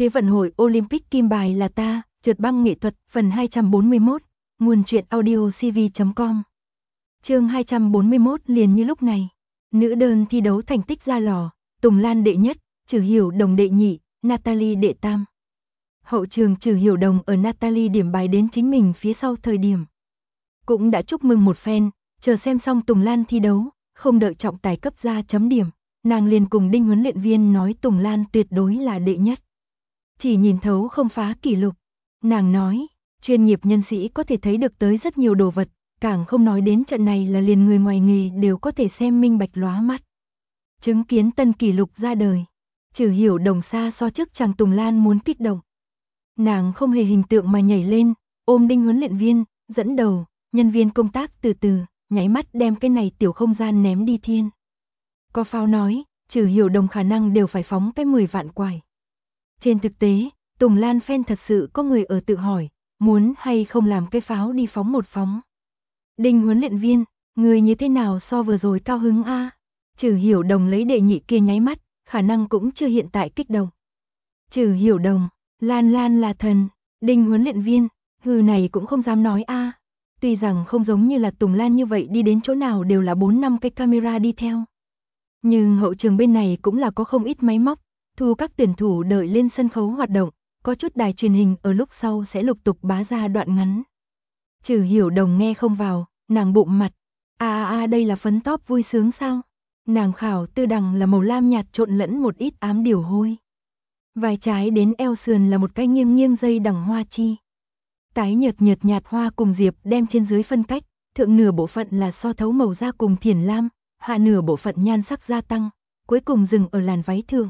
Thế vận hội Olympic kim bài là ta, trượt băng nghệ thuật, phần 241, nguồn truyện audio cv.com. Chương 241 liền như lúc này. Nữ đơn thi đấu thành tích ra lò, Tùng Lan đệ nhất, Trử Hiểu Đồng đệ nhị, Natalie đệ tam. Hậu trường Trử Hiểu Đồng ở Natalie điểm bài đến chính mình phía sau thời điểm. Cũng đã chúc mừng một phen, chờ xem xong Tùng Lan thi đấu, không đợi trọng tài cấp ra chấm điểm, nàng liền cùng Đinh huấn luyện viên nói Tùng Lan tuyệt đối là đệ nhất. Chỉ nhìn thấu không phá kỷ lục. Nàng nói, chuyên nghiệp nhân sĩ có thể thấy được tới rất nhiều đồ vật, càng không nói đến trận này là liền người ngoài nghề đều có thể xem minh bạch lóa mắt. Chứng kiến tân kỷ lục ra đời, Trử Hiểu Đồng xa so trước chàng Tùng Lan muốn kích động. Nàng không hề hình tượng mà nhảy lên, ôm Đinh huấn luyện viên, dẫn đầu, nhân viên công tác từ từ, nháy mắt đem cái này tiểu không gian ném đi thiên. Có pháo nói, Trử Hiểu Đồng khả năng đều phải phóng cái 10 vạn quải. Trên thực tế, Tùng Lan fan thật sự có người ở tự hỏi, muốn hay không làm cái pháo đi phóng một phóng. Đinh huấn luyện viên, người như thế nào so vừa rồi cao hứng a? Trử Hiểu Đồng lấy đệ nhị kia nháy mắt, khả năng cũng chưa hiện tại kích động. Trử Hiểu Đồng, Lan Lan là thần, Đinh huấn luyện viên, hừ này cũng không dám nói a. Tuy rằng không giống như là Tùng Lan như vậy đi đến chỗ nào đều là 4-5 cái camera đi theo. Nhưng hậu trường bên này cũng là có không ít máy móc, thu các tuyển thủ đợi lên sân khấu hoạt động, có chút đài truyền hình ở lúc sau sẽ lục tục bá ra đoạn ngắn. Trử Hiểu Đồng nghe không vào, nàng bụng mặt, đây là phấn top vui sướng sao? Nàng khảo tư đằng là màu lam nhạt trộn lẫn một ít ám điều hôi. Vai trái đến eo sườn là một cái nghiêng nghiêng dây đằng hoa chi. Tái nhợt nhạt hoa cùng diệp đem trên dưới phân cách, thượng nửa bộ phận là so thấu màu da cùng thiển lam, hạ nửa bộ phận nhan sắc gia tăng, cuối cùng dừng ở làn váy thường.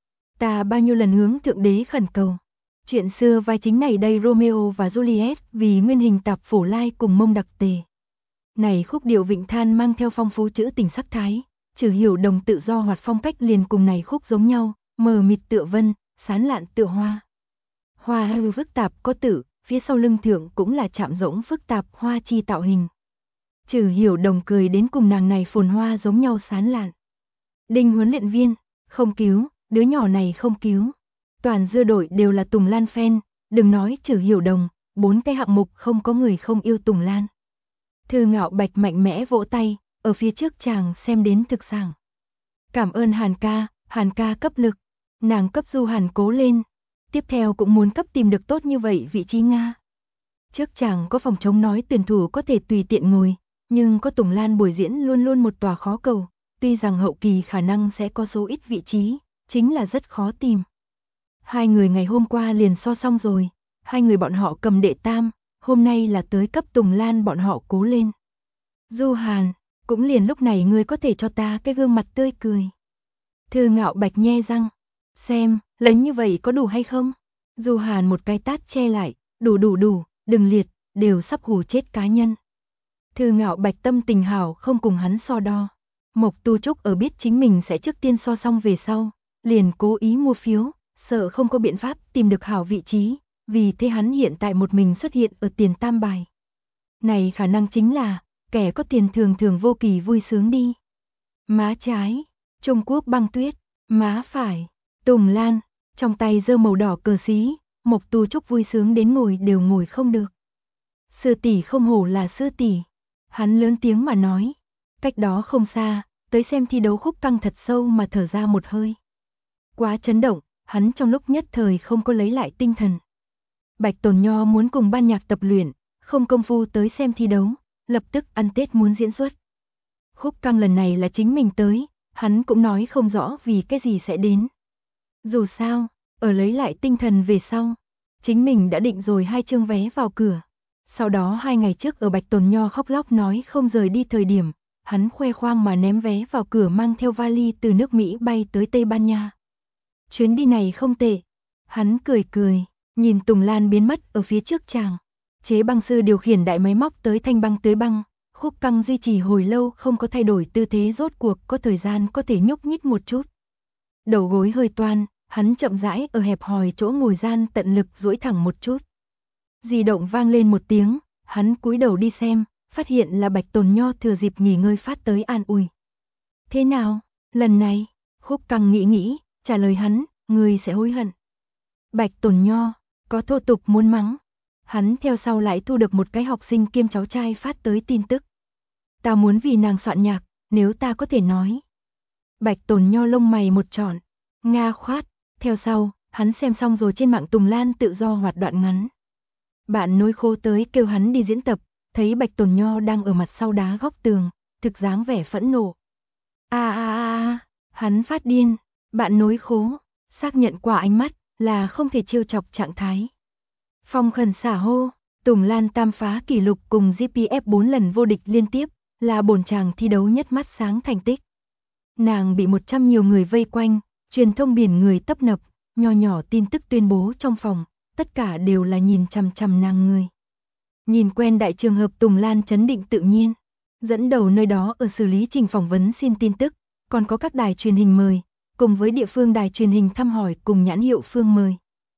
Ta bao nhiêu lần hướng thượng đế khẩn cầu. Chuyện xưa vai chính này đây Romeo và Juliet vì nguyên hình tạp phổ lai cùng mông đặc tề. Này khúc điệu vịnh than mang theo phong phú trữ tình sắc thái, Trử Hiểu Đồng tự do hoạt phong cách liền cùng này khúc giống nhau, mờ mịt tựa vân, sán lạn tựa hoa. Hoa hư phức tạp có tử, phía sau lưng thượng cũng là chạm rỗng phức tạp hoa chi tạo hình. Trử Hiểu Đồng cười đến cùng nàng này phồn hoa giống nhau sán lạn. Đinh huấn luyện viên, không cứu, đứa nhỏ này không cứu. Toàn dưa đội đều là Tùng Lan fan, đừng nói Trử Hiểu Đồng, 4 cái hạng mục không có người không yêu Tùng Lan. Thư Ngạo Bạch mạnh mẽ vỗ tay, ở phía trước chàng xem đến thực sảng. Cảm ơn Hàn ca cấp lực, nàng cấp Du Hàn cố lên, tiếp theo cũng muốn cấp tìm được tốt như vậy vị trí Nga. Trước chàng có phòng chống nói tuyển thủ có thể tùy tiện ngồi, nhưng có Tùng Lan buổi diễn luôn luôn một tòa khó cầu, tuy rằng hậu kỳ khả năng sẽ có số ít vị trí, chính là rất khó tìm. Hai người ngày hôm qua liền so xong rồi, hai người bọn họ cầm đệ tam, hôm nay là tới cấp Tùng Lan bọn họ cố lên. Du Hàn, cũng liền lúc này ngươi có thể cho ta cái gương mặt tươi cười. Thư Ngạo Bạch nhe răng, xem, lấy như vậy có đủ hay không? Du Hàn một cái tát che lại, đủ, đừng liệt, đều sắp hù chết cá nhân. Thư Ngạo Bạch tâm tình hảo không cùng hắn so đo. Mộc Tu Trúc ở biết chính mình sẽ trước tiên so xong về sau, liền cố ý mua phiếu, sợ không có biện pháp tìm được hảo vị trí, vì thế hắn hiện tại một mình xuất hiện ở tiền tam bài. Này khả năng chính là, kẻ có tiền thường vô kỳ vui sướng đi. Má trái, Trung Quốc Băng Tuyết, má phải, Tùng Lan, trong tay giơ màu đỏ cờ xí, Mộc Tu Trúc vui sướng đến ngồi đều ngồi không được. Sư tỷ không hổ là sư tỷ, hắn lớn tiếng mà nói, cách đó không xa, tới xem thi đấu khúc căng thật sâu mà thở ra một hơi. Quá chấn động, hắn trong lúc nhất thời không có lấy lại tinh thần. Bạch Tồn Nho muốn cùng ban nhạc tập luyện, không công phu tới xem thi đấu, lập tức ăn Tết muốn diễn xuất. Khúc căng lần này là chính mình tới, hắn cũng nói không rõ vì cái gì sẽ đến. Dù sao, ở lấy lại tinh thần về sau, chính mình đã định rồi 2 chương vé vào cửa. Sau đó 2 ngày trước ở Bạch Tồn Nho khóc lóc nói không rời đi thời điểm, hắn khoe khoang mà ném vé vào cửa mang theo vali từ nước Mỹ bay tới Tây Ban Nha. Chuyến đi này không tệ. Hắn cười, nhìn Tùng Lan biến mất ở phía trước chàng. Chế băng sư điều khiển đại máy móc tới thanh băng tưới băng, khúc căng duy trì hồi lâu không có thay đổi tư thế rốt cuộc có thời gian có thể nhúc nhích một chút. Đầu gối hơi toan, hắn chậm rãi ở hẹp hòi chỗ ngồi gian tận lực duỗi thẳng một chút. Di động vang lên một tiếng, hắn cúi đầu đi xem, phát hiện là Bạch Tồn Nho thừa dịp nghỉ ngơi phát tới an ủi. Thế nào, lần này, khúc căng nghĩ, trả lời hắn, ngươi sẽ hối hận. Bạch Tồn Nho, có thô tục muốn mắng. Hắn theo sau lại thu được một cái học sinh kiêm cháu trai phát tới tin tức. Ta muốn vì nàng soạn nhạc, nếu ta có thể nói. Bạch Tồn Nho lông mày một trọn, nga khoát, theo sau, hắn xem xong rồi trên mạng Tùng Lan tự do hoạt đoạn ngắn. Bạn nối khố tới kêu hắn đi diễn tập, thấy Bạch Tồn Nho đang ở mặt sau đá góc tường, thực dáng vẻ phẫn nộ. Hắn phát điên, bạn nối khố, xác nhận qua ánh mắt, là không thể trêu chọc trạng thái. Phong khẩn xả hô, Tùng Lan tam phá kỷ lục cùng GPF 4 lần vô địch liên tiếp, là bổn chàng thi đấu nhất mắt sáng thành tích. Nàng bị 100 nhiều người vây quanh, truyền thông biển người tấp nập, nho nhỏ tin tức tuyên bố trong phòng, tất cả đều là nhìn chằm chằm nàng người. Nhìn quen đại trường hợp Tùng Lan chấn định tự nhiên, dẫn đầu nơi đó ở xử lý trình phỏng vấn xin tin tức, còn có các đài truyền hình mời, cùng với địa phương đài truyền hình thăm hỏi cùng nhãn hiệu phương mời.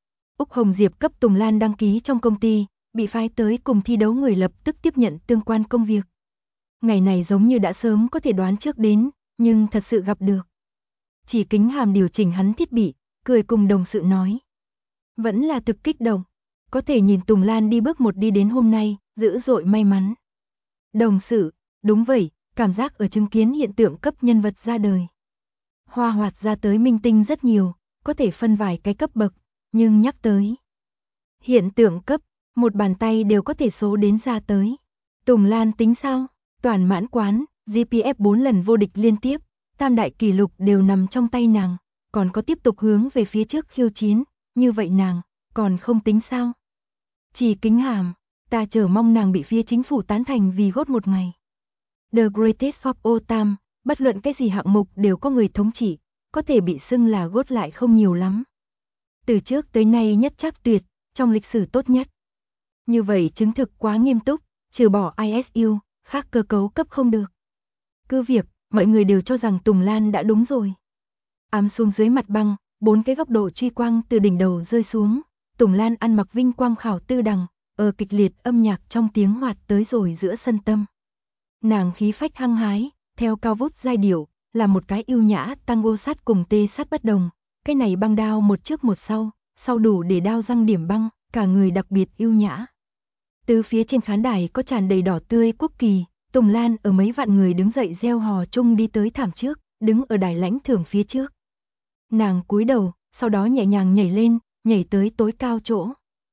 Úc Hồng Diệp cấp Tùng Lan đăng ký trong công ty, bị phái tới cùng thi đấu người lập tức tiếp nhận tương quan công việc. Ngày này giống như đã sớm có thể đoán trước đến, nhưng thật sự gặp được. Chỉ Kính Hàm điều chỉnh hắn thiết bị, cười cùng đồng sự nói. Vẫn là thực kích động, có thể nhìn Tùng Lan đi bước một đi đến hôm nay, dữ dội may mắn. Đồng sự, đúng vậy, cảm giác ở chứng kiến hiện tượng cấp nhân vật ra đời. Hoa hoạt ra tới minh tinh rất nhiều, có thể phân vài cái cấp bậc, nhưng nhắc tới hiện tượng cấp, một bàn tay đều có thể số đến ra tới. Tùng Lan tính sao? Toàn mãn quán, GPF 4 lần vô địch liên tiếp, tam đại kỷ lục đều nằm trong tay nàng, còn có tiếp tục hướng về phía trước khiêu chiến, như vậy nàng, còn không tính sao? Chỉ Kính Hàm, ta chờ mong nàng bị phía chính phủ tán thành vì gót một ngày. The Greatest of All Time, bất luận cái gì hạng mục đều có người thống trị, có thể bị xưng là gót lại không nhiều lắm. Từ trước tới nay nhất chắc tuyệt, trong lịch sử tốt nhất. Như vậy chứng thực quá nghiêm túc, trừ bỏ ISU, khác cơ cấu cấp không được. Cứ việc, mọi người đều cho rằng Tùng Lan đã đúng rồi. Ám xuống dưới mặt băng, 4 cái góc độ truy quang từ đỉnh đầu rơi xuống. Tùng Lan ăn mặc vinh quang khảo tư đằng, ở kịch liệt âm nhạc trong tiếng hoạt tới rồi giữa sân tâm. Nàng khí phách hăng hái, theo cao vút giai điệu, là một cái yêu nhã tango sát cùng tê sát bất đồng. Cái này băng đao một trước một sau đủ để đao răng điểm băng, cả người đặc biệt yêu nhã. Từ phía trên khán đài có tràn đầy đỏ tươi quốc kỳ, Tùng Lan ở mấy vạn người đứng dậy reo hò chung đi tới thảm trước, đứng ở đài lãnh thưởng phía trước. Nàng cúi đầu, sau đó nhẹ nhàng nhảy lên, nhảy tới tối cao chỗ.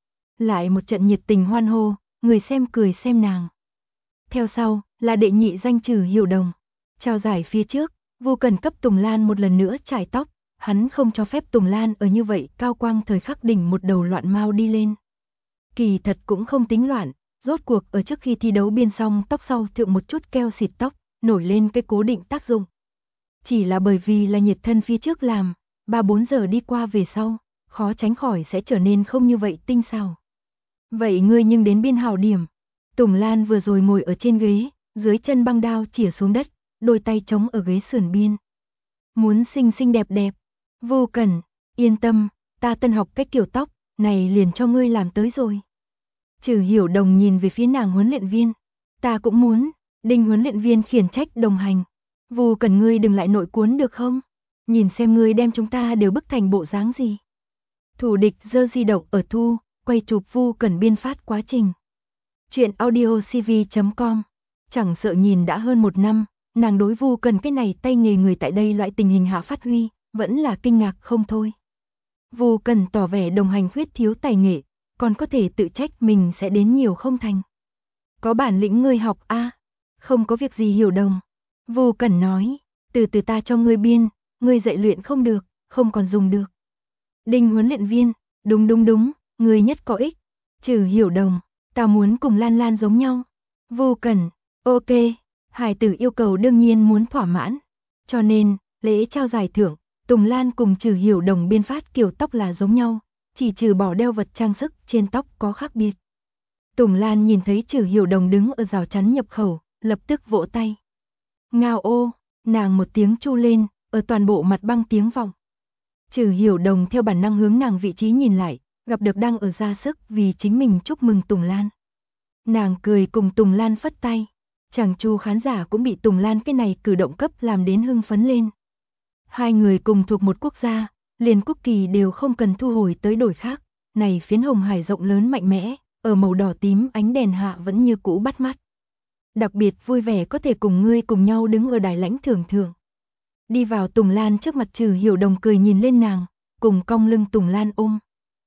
Lại một trận nhiệt tình hoan hô, người xem cười xem nàng. Theo sau, là đệ nhị danh Trử Hiểu Đồng. Trao giải phía trước, Vu Cần cấp Tùng Lan một lần nữa chải tóc, hắn không cho phép Tùng Lan ở như vậy cao quang thời khắc đỉnh một đầu loạn mau đi lên. Kỳ thật cũng không tính loạn, rốt cuộc ở trước khi thi đấu biên xong tóc sau thượng một chút keo xịt tóc, nổi lên cái cố định tác dụng. Chỉ là bởi vì là nhiệt thân phía trước làm, 3-4 giờ đi qua về sau, khó tránh khỏi sẽ trở nên không như vậy tinh xảo. Vậy ngươi nhưng đến biên hảo điểm. Tùng Lan vừa rồi ngồi ở trên ghế, dưới chân băng đao chĩa xuống đất, đôi tay chống ở ghế sườn biên. Muốn xinh xinh đẹp đẹp. Vô Cần, yên tâm, ta tân học cách kiểu tóc, này liền cho ngươi làm tới rồi. Trử Hiểu Đồng nhìn về phía nàng huấn luyện viên. Ta cũng muốn, Đinh huấn luyện viên khiển trách đồng hành. Vu Cần ngươi đừng lại nội cuốn được không? Nhìn xem ngươi đem chúng ta đều bức thành bộ dáng gì. Thủ địch giơ di động ở thu, quay chụp Vu Cần biên phát quá trình. Chuyện audiocv.com. Chẳng sợ nhìn đã hơn 1 năm, nàng đối Vu Cần cái này tay nghề người tại đây loại tình hình hạ phát huy, vẫn là kinh ngạc không thôi. Vu Cần tỏ vẻ đồng hành khuyết thiếu tài nghệ, còn có thể tự trách mình sẽ đến nhiều không thành. Có bản lĩnh ngươi học a, không có việc gì Hiểu Đồng. Vu Cần nói, từ từ ta cho ngươi biên, ngươi dạy luyện không được, không còn dùng được. Đinh huấn luyện viên, đúng, ngươi nhất có ích. Trừ Hiểu Đồng, ta muốn cùng Lan Lan giống nhau. Vu Cần, ok, hài tử yêu cầu đương nhiên muốn thỏa mãn. Cho nên, lễ trao giải thưởng, Tùng Lan cùng Trừ Hiểu Đồng biên phát kiểu tóc là giống nhau, chỉ trừ bỏ đeo vật trang sức trên tóc có khác biệt. Tùng Lan nhìn thấy Trừ Hiểu Đồng đứng ở rào chắn nhập khẩu, lập tức vỗ tay. Ngao ô, nàng một tiếng chu lên, ở toàn bộ mặt băng tiếng vọng. Trừ Hiểu Đồng theo bản năng hướng nàng vị trí nhìn lại, gặp được đang ở ra sức vì chính mình chúc mừng Tùng Lan. Nàng cười cùng Tùng Lan phất tay, chàng chu khán giả cũng bị Tùng Lan cái này cử động cấp làm đến hưng phấn lên. Hai người cùng thuộc một quốc gia, liền Quốc Kỳ đều không cần thu hồi tới đổi khác, này phiến hồng hải rộng lớn mạnh mẽ, ở màu đỏ tím ánh đèn hạ vẫn như cũ bắt mắt. Đặc biệt vui vẻ có thể cùng ngươi cùng nhau đứng ở đài lãnh thưởng thưởng. Đi vào Tùng Lan trước mặt Trừ Hiểu Đồng cười nhìn lên nàng, cùng cong lưng Tùng Lan ôm.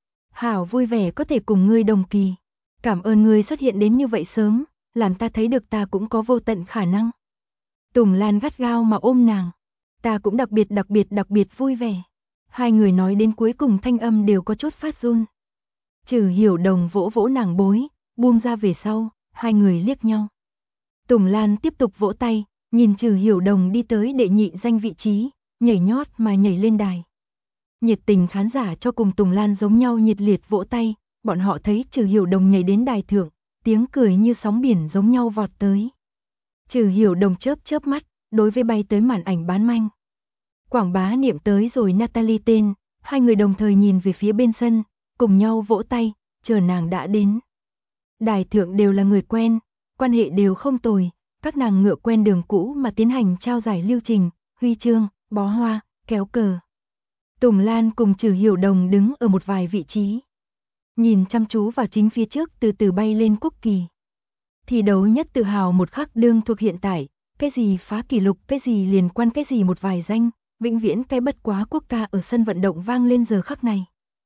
Hảo vui vẻ có thể cùng ngươi đồng kỳ. Cảm ơn ngươi xuất hiện đến như vậy sớm, làm ta thấy được ta cũng có vô tận khả năng. Tùng Lan gắt gao mà ôm nàng. Ta cũng đặc biệt vui vẻ. Hai người nói đến cuối cùng thanh âm đều có chút phát run. Trừ Hiểu Đồng vỗ vỗ nàng bối, buông ra về sau, hai người liếc nhau. Tùng Lan tiếp tục vỗ tay, nhìn Trừ Hiểu Đồng đi tới đệ nhị danh vị trí, nhảy nhót mà nhảy lên đài. Nhiệt tình khán giả cho cùng Tùng Lan giống nhau nhiệt liệt vỗ tay, bọn họ thấy Trừ Hiểu Đồng nhảy đến đài thượng, tiếng cười như sóng biển giống nhau vọt tới. Trừ Hiểu Đồng chớp chớp mắt, đối với bay tới màn ảnh bán manh. Quảng bá niệm tới rồi Natalie tên, hai người đồng thời nhìn về phía bên sân, cùng nhau vỗ tay, chờ nàng đã đến. Đài thượng đều là người quen, quan hệ đều không tồi, các nàng ngựa quen đường cũ mà tiến hành trao giải lưu trình, huy chương, bó hoa, kéo cờ. Tùng Lan cùng Trừ Hiểu Đồng đứng ở một vài vị trí. Nhìn chăm chú vào chính phía trước từ từ bay lên Quốc Kỳ. Thi đấu nhất tự hào một khắc đương thuộc hiện tại, cái gì phá kỷ lục, cái gì liền quan cái gì một vài danh, vĩnh viễn cái bất quá quốc ca ở sân vận động vang lên giờ khắc này.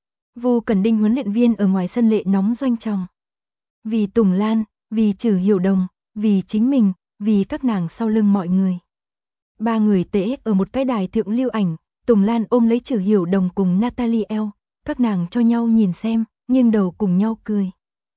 Vu Cẩn Đinh huấn luyện viên ở ngoài sân lệ nóng doanh tròng. Vì Tùng Lan, vì Trừ Hiểu Đồng, vì chính mình, vì các nàng sau lưng mọi người. Ba người tễ ở một cái đài thượng lưu ảnh, Tùng Lan ôm lấy Trừ Hiểu Đồng cùng Natalie eo, các nàng cho nhau nhìn xem, nghiêng đầu cùng nhau cười.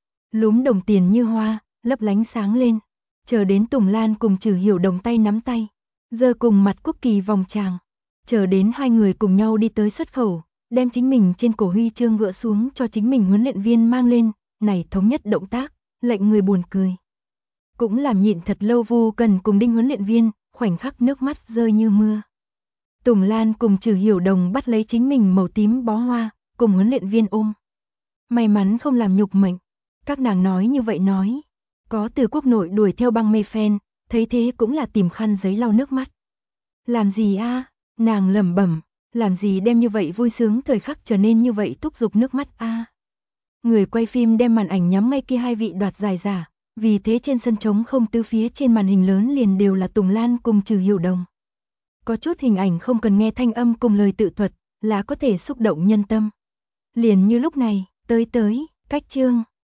Lúm đồng tiền như hoa, lấp lánh sáng lên, chờ đến Tùng Lan cùng Trừ Hiểu Đồng tay nắm tay, giơ cùng mặt Quốc Kỳ vòng tràng, chờ đến hai người cùng nhau đi tới xuất khẩu, đem chính mình trên cổ huy chương gỡ xuống cho chính mình huấn luyện viên mang lên, này thống nhất động tác, lệnh người buồn cười. Cũng làm nhịn thật lâu Vu Cần cùng Đinh huấn luyện viên, khoảnh khắc nước mắt rơi như mưa. Tùng Lan cùng Trừ Hiểu Đồng bắt lấy chính mình màu tím bó hoa, cùng huấn luyện viên ôm. May mắn không làm nhục mệnh, các nàng nói như vậy nói. Có từ quốc nội đuổi theo băng mê phen, thấy thế cũng là tìm khăn giấy lau nước mắt. Làm gì a? Nàng lẩm bẩm, làm gì đem như vậy vui sướng thời khắc trở nên như vậy thúc giục nước mắt a? Người quay phim đem màn ảnh nhắm ngay kia hai vị đoạt giải giả, vì thế trên sân trống không tứ phía trên màn hình lớn liền đều là Tùng Lan cùng Trừ Hiểu Đồng. Có chút hình ảnh không cần nghe thanh âm cùng lời tự thuật, là có thể xúc động nhân tâm. Liền như lúc này, tới, cách chương